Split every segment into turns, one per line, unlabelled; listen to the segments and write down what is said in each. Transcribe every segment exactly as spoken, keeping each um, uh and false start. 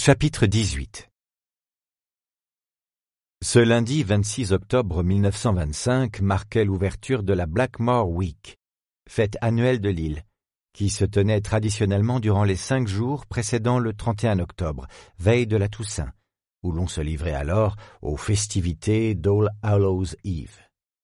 Chapitre dix-huit. Ce lundi vingt-six octobre mille neuf cent vingt-cinq marquait l'ouverture de la Blackmore Week, fête annuelle de l'île, qui se tenait traditionnellement durant les cinq jours précédant le trente et un octobre, veille de la Toussaint, où l'on se livrait alors aux festivités d'All Hallows Eve.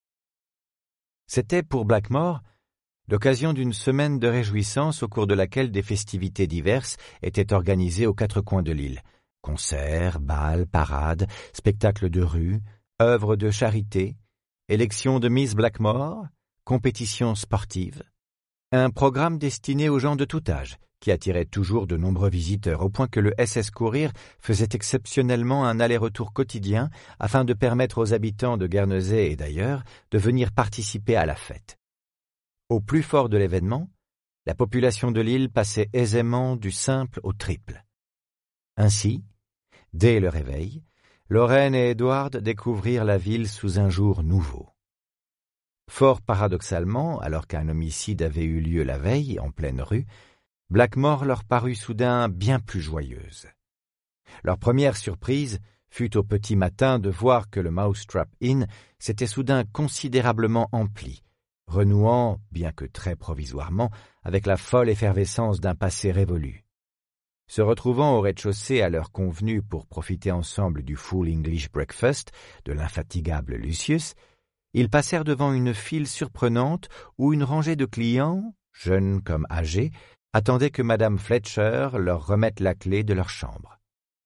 C'était pour Blackmore l'occasion d'une semaine de réjouissance au cours de laquelle des festivités diverses étaient organisées aux quatre coins de l'île. Concerts, bals, parades, spectacles de rue, œuvres de charité, élections de Miss Blackmore, compétitions sportives. Un programme destiné aux gens de tout âge, qui attirait toujours de nombreux visiteurs, au point que le S S Courir faisait exceptionnellement un aller-retour quotidien afin de permettre aux habitants de Guernesey et d'ailleurs de venir participer à la fête. Au plus fort de l'événement, la population de l'île passait aisément du simple au triple. Ainsi, dès le réveil, Lorraine et Edward découvrirent la ville sous un jour nouveau. Fort paradoxalement, alors qu'un homicide avait eu lieu la veille, en pleine rue, Blackmore leur parut soudain bien plus joyeuse. Leur première surprise fut au petit matin de voir que le Mousetrap Inn s'était soudain considérablement empli, renouant, bien que très provisoirement, avec la folle effervescence d'un passé révolu. Se retrouvant au rez-de-chaussée à l'heure convenue pour profiter ensemble du full English breakfast de l'infatigable Lucius, ils passèrent devant une file surprenante où une rangée de clients, jeunes comme âgés, attendaient que Madame Fletcher leur remette la clé de leur chambre.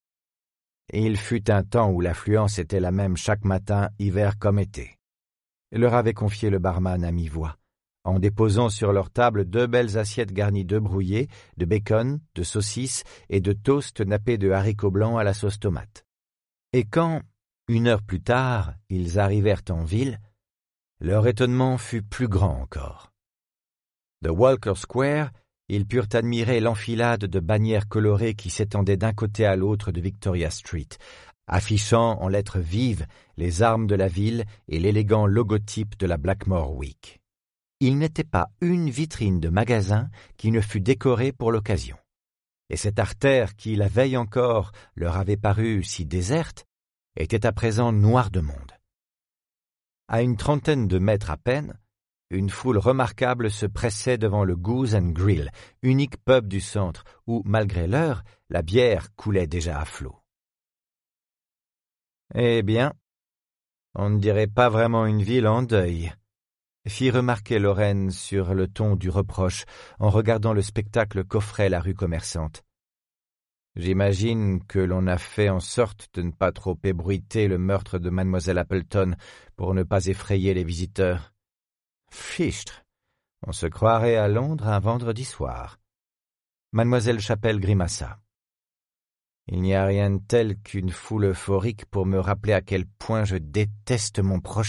Il fut un temps où l'affluence était la même chaque matin, hiver comme été. Leur avait confié le barman à mi-voix, en déposant sur leur table deux belles assiettes garnies d'œufs brouillés, de bacon, de saucisses et de toast nappés de haricots blancs à la sauce tomate. Et quand, une heure plus tard, ils arrivèrent en ville, leur étonnement fut plus grand encore. De Walker Square, ils purent admirer l'enfilade de bannières colorées qui s'étendaient d'un côté à l'autre de Victoria Street, affichant en lettres vives les armes de la ville et l'élégant logotype de la Blackmore Week. Il n'était pas une vitrine de magasin qui ne fût décorée pour l'occasion. Et cette artère qui, la veille encore, leur avait paru si déserte, était à présent noire de monde. À une trentaine de mètres à peine, une foule remarquable se pressait devant le Goose and Grill, unique pub du centre, où, malgré l'heure, la bière coulait déjà à flot. « Eh bien, on ne dirait pas vraiment une ville en deuil », fit remarquer Lorraine sur le ton du reproche en regardant le spectacle qu'offrait la rue commerçante. « J'imagine que l'on a fait en sorte de ne pas trop ébruiter le meurtre de mademoiselle Appleton pour ne pas effrayer les visiteurs. Fichtre, on se croirait à Londres un vendredi soir. » Mademoiselle Chapelle grimaça. « Il n'y a rien de tel qu'une foule euphorique pour me rappeler à quel point je déteste mon prochain. »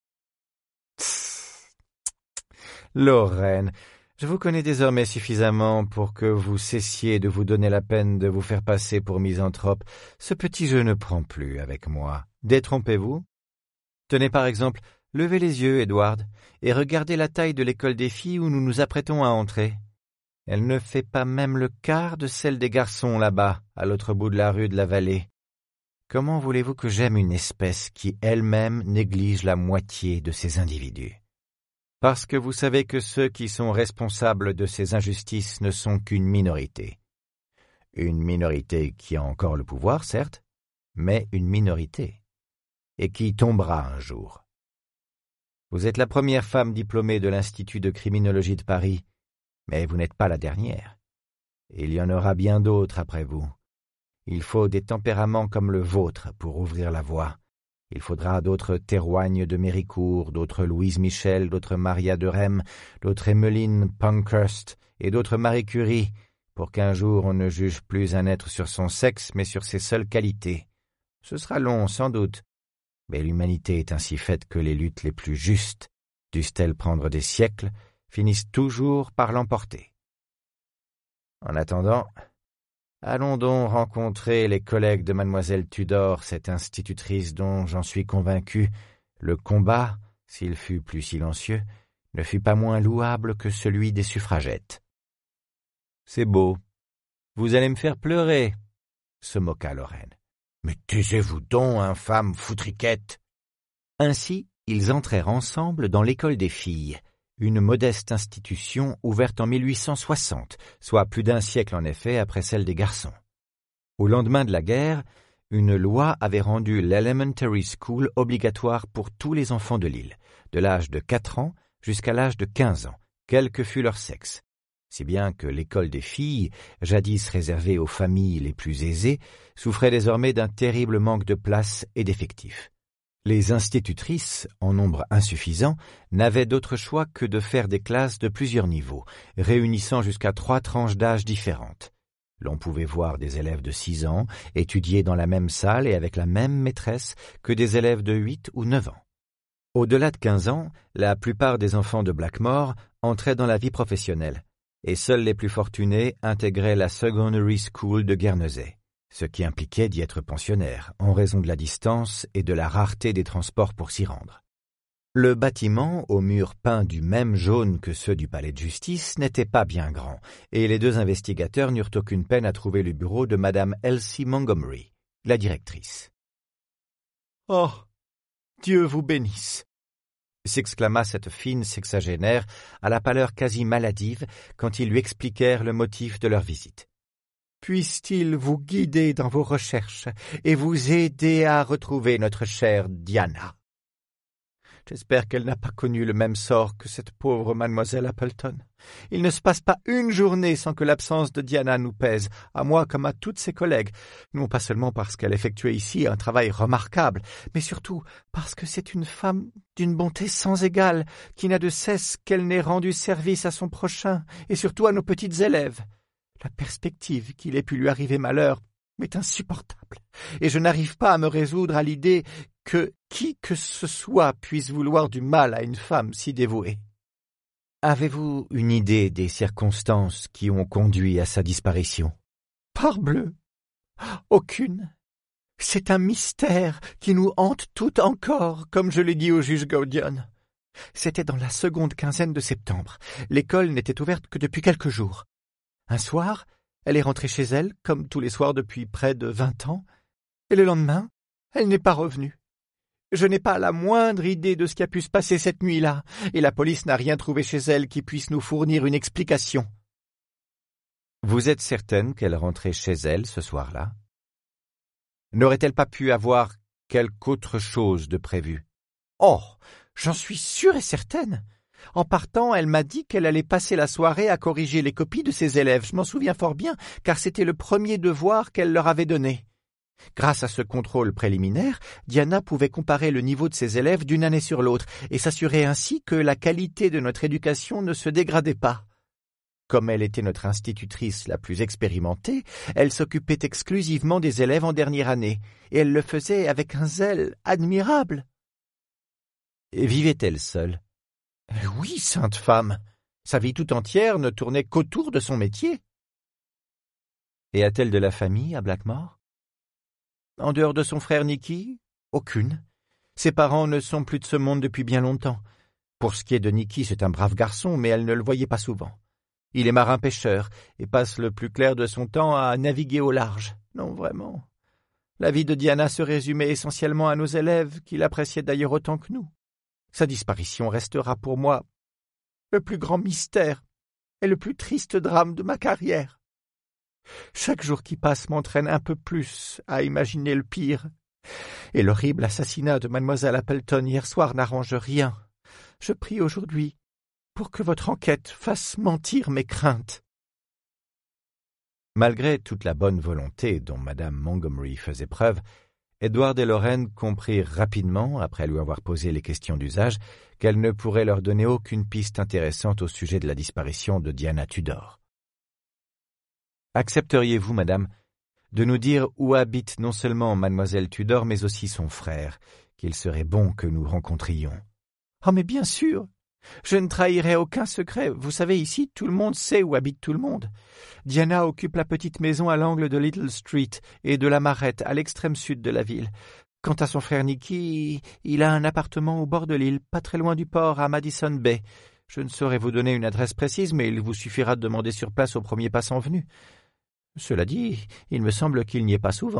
Lorraine, je vous connais désormais suffisamment pour que vous cessiez de vous donner la peine de vous faire passer pour misanthrope. Ce petit jeu ne prend plus avec moi. Détrompez-vous. Tenez par exemple, levez les yeux, Edward, et regardez la taille de l'école des filles où nous nous apprêtons à entrer. Elle ne fait pas même le quart de celle des garçons là-bas, à l'autre bout de la rue de la vallée. Comment voulez-vous que j'aime une espèce qui elle-même néglige la moitié de ses individus? Parce que vous savez que ceux qui sont responsables de ces injustices ne sont qu'une minorité. Une minorité qui a encore le pouvoir, certes, mais une minorité, et qui tombera un jour. Vous êtes la première femme diplômée de l'Institut de criminologie de Paris, mais vous n'êtes pas la dernière. Il y en aura bien d'autres après vous. Il faut des tempéraments comme le vôtre pour ouvrir la voie. Il faudra d'autres Théroigne de Méricourt, d'autres Louise Michel, d'autres Maria de Rem, d'autres Emmeline Pankhurst et d'autres Marie Curie, pour qu'un jour on ne juge plus un être sur son sexe, mais sur ses seules qualités. Ce sera long, sans doute, mais l'humanité est ainsi faite que les luttes les plus justes, dussent-elles prendre des siècles, finissent toujours par l'emporter. En attendant, allons donc rencontrer les collègues de mademoiselle Tudor, cette institutrice dont, j'en suis convaincu, le combat, s'il fut plus silencieux, ne fut pas moins louable que celui des suffragettes. C'est beau. Vous allez me faire pleurer. se moqua Lorraine. « Mais taisez-vous donc, infâme foutriquette !» Ainsi, ils entrèrent ensemble dans l'école des filles, une modeste institution ouverte en mille huit cent soixante, soit plus d'un siècle en effet après celle des garçons. Au lendemain de la guerre, une loi avait rendu l'Elementary School obligatoire pour tous les enfants de l'île, de l'âge de quatre ans jusqu'à l'âge de quinze ans, quel que fût leur sexe, si bien que l'école des filles, jadis réservée aux familles les plus aisées, souffrait désormais d'un terrible manque de place et d'effectifs. Les institutrices, en nombre insuffisant, n'avaient d'autre choix que de faire des classes de plusieurs niveaux, réunissant jusqu'à trois tranches d'âge différentes. L'on pouvait voir des élèves de six ans étudier dans la même salle et avec la même maîtresse que des élèves de huit ou neuf ans. Au-delà de quinze ans, la plupart des enfants de Blackmore entraient dans la vie professionnelle, et seuls les plus fortunés intégraient la Secondary School de Guernesey, ce qui impliquait d'y être pensionnaire, en raison de la distance et de la rareté des transports pour s'y rendre. Le bâtiment, aux murs peints du même jaune que ceux du palais de justice, n'était pas bien grand, et les deux investigateurs n'eurent aucune peine à trouver le bureau de madame Elsie Montgomery, la directrice. « Oh, Dieu vous bénisse !» s'exclama cette fine sexagénaire à la pâleur quasi maladive quand ils lui expliquèrent le motif de leur visite. « Puisse-t-il vous guider dans vos recherches et vous aider à retrouver notre chère Diana. J'espère qu'elle n'a pas connu le même sort que cette pauvre mademoiselle Appleton. Il ne se passe pas une journée sans que l'absence de Diana nous pèse, à moi comme à toutes ses collègues, non pas seulement parce qu'elle effectuait ici un travail remarquable, mais surtout parce que c'est une femme d'une bonté sans égale, qui n'a de cesse qu'elle n'ait rendu service à son prochain, et surtout à nos petites élèves. La perspective qu'il ait pu lui arriver malheur m'est insupportable, et je n'arrive pas à me résoudre à l'idée que qui que ce soit puisse vouloir du mal à une femme si dévouée. Avez-vous une idée des circonstances qui ont conduit à sa disparition? Parbleu! Aucune. C'est un mystère qui nous hante tout encore, comme je l'ai dit au juge Gaudion. C'était dans la seconde quinzaine de septembre. L'école n'était ouverte que depuis quelques jours. Un soir, elle est rentrée chez elle, comme tous les soirs depuis près de vingt ans, et le lendemain, elle n'est pas revenue. Je n'ai pas la moindre idée de ce qui a pu se passer cette nuit-là, et la police n'a rien trouvé chez elle qui puisse nous fournir une explication. Vous êtes certaine qu'elle rentrait chez elle ce soir-là? N'aurait-elle pas pu avoir quelque autre chose de prévu? Oh, j'en suis sûre et certaine. En partant, elle m'a dit qu'elle allait passer la soirée à corriger les copies de ses élèves. Je m'en souviens fort bien, car c'était le premier devoir qu'elle leur avait donné. Grâce à ce contrôle préliminaire, Diana pouvait comparer le niveau de ses élèves d'une année sur l'autre et s'assurer ainsi que la qualité de notre éducation ne se dégradait pas. Comme elle était notre institutrice la plus expérimentée, elle s'occupait exclusivement des élèves en dernière année, et elle le faisait avec un zèle admirable. Vivait-elle seule? Oui, sainte femme. Sa vie tout entière ne tournait qu'autour de son métier. Et a-t-elle de la famille à Blackmore? En dehors de son frère Nicky, aucune. Ses parents ne sont plus de ce monde depuis bien longtemps. Pour ce qui est de Nicky, c'est un brave garçon, mais elle ne le voyait pas souvent. Il est marin-pêcheur et passe le plus clair de son temps à naviguer au large. Non, vraiment. La vie de Diana se résumait essentiellement à nos élèves, qu'il appréciait d'ailleurs autant que nous. Sa disparition restera pour moi le plus grand mystère et le plus triste drame de ma carrière. Chaque jour qui passe m'entraîne un peu plus à imaginer le pire, et l'horrible assassinat de mademoiselle Appleton hier soir n'arrange rien. Je prie aujourd'hui pour que votre enquête fasse mentir mes craintes. Malgré toute la bonne volonté dont madame Montgomery faisait preuve, Edward et Lorraine comprirent rapidement, après lui avoir posé les questions d'usage, qu'elle ne pourrait leur donner aucune piste intéressante au sujet de la disparition de Diana Tudor. Accepteriez-vous, madame, de nous dire où habite non seulement mademoiselle Tudor, mais aussi son frère, qu'il serait bon que nous rencontrions? Oh, mais bien sûr! Je ne trahirai aucun secret. Vous savez, ici, tout le monde sait où habite tout le monde. Diana occupe la petite maison à l'angle de Little Street et de la Marette, à l'extrême sud de la ville. Quant à son frère Nicky, il a un appartement au bord de l'île, pas très loin du port, à Madison Bay. Je ne saurais vous donner une adresse précise, mais il vous suffira de demander sur place au premier passant venu. Cela dit, il me semble qu'il n'y est pas souvent. »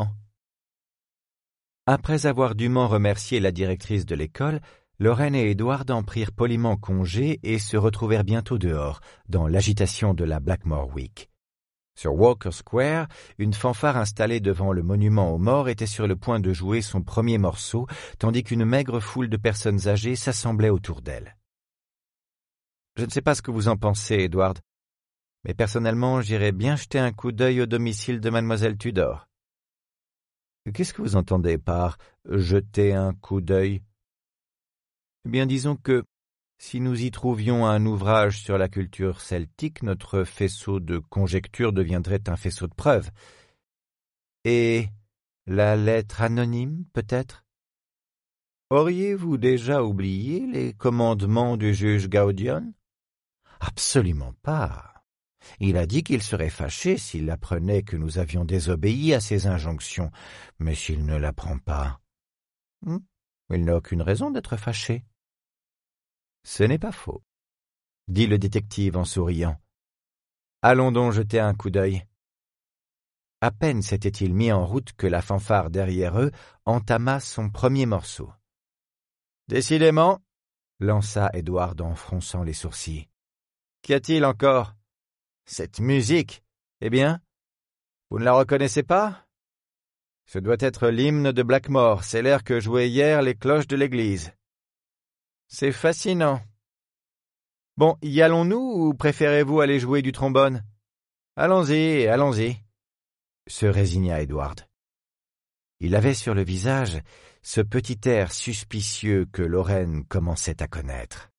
Après avoir dûment remercié la directrice de l'école, Lorraine et Edward en prirent poliment congé et se retrouvèrent bientôt dehors, dans l'agitation de la Blackmore Week. Sur Walker Square, une fanfare installée devant le monument aux morts était sur le point de jouer son premier morceau, tandis qu'une maigre foule de personnes âgées s'assemblait autour d'elle. « Je ne sais pas ce que vous en pensez, Edward, mais personnellement, j'irais bien jeter un coup d'œil au domicile de mademoiselle Tudor. » « Qu'est-ce que vous entendez par « jeter un coup d'œil » ? Eh bien, disons que, si nous y trouvions un ouvrage sur la culture celtique, notre faisceau de conjectures deviendrait un faisceau de preuves. Et la lettre anonyme, peut-être ? Auriez-vous déjà oublié les commandements du juge Gaudion ? Absolument pas. Il a dit qu'il serait fâché s'il apprenait que nous avions désobéi à ses injonctions, mais s'il ne l'apprend pas, hmm, il n'a aucune raison d'être fâché. Ce n'est pas faux, dit le détective en souriant. Allons donc jeter un coup d'œil. À peine s'était-il mis en route que la fanfare derrière eux entama son premier morceau. Décidément, lança Edward en fronçant les sourcils. Qu'y a-t-il encore ? Cette musique, eh bien, vous ne la reconnaissez pas ? Ce doit être l'hymne de Blackmore, c'est l'air que jouaient hier les cloches de l'église. C'est fascinant. Bon, y allons-nous ou préférez-vous aller jouer du trombone ? Allons-y, allons-y, se résigna Edward. Il avait sur le visage ce petit air suspicieux que Lorraine commençait à connaître.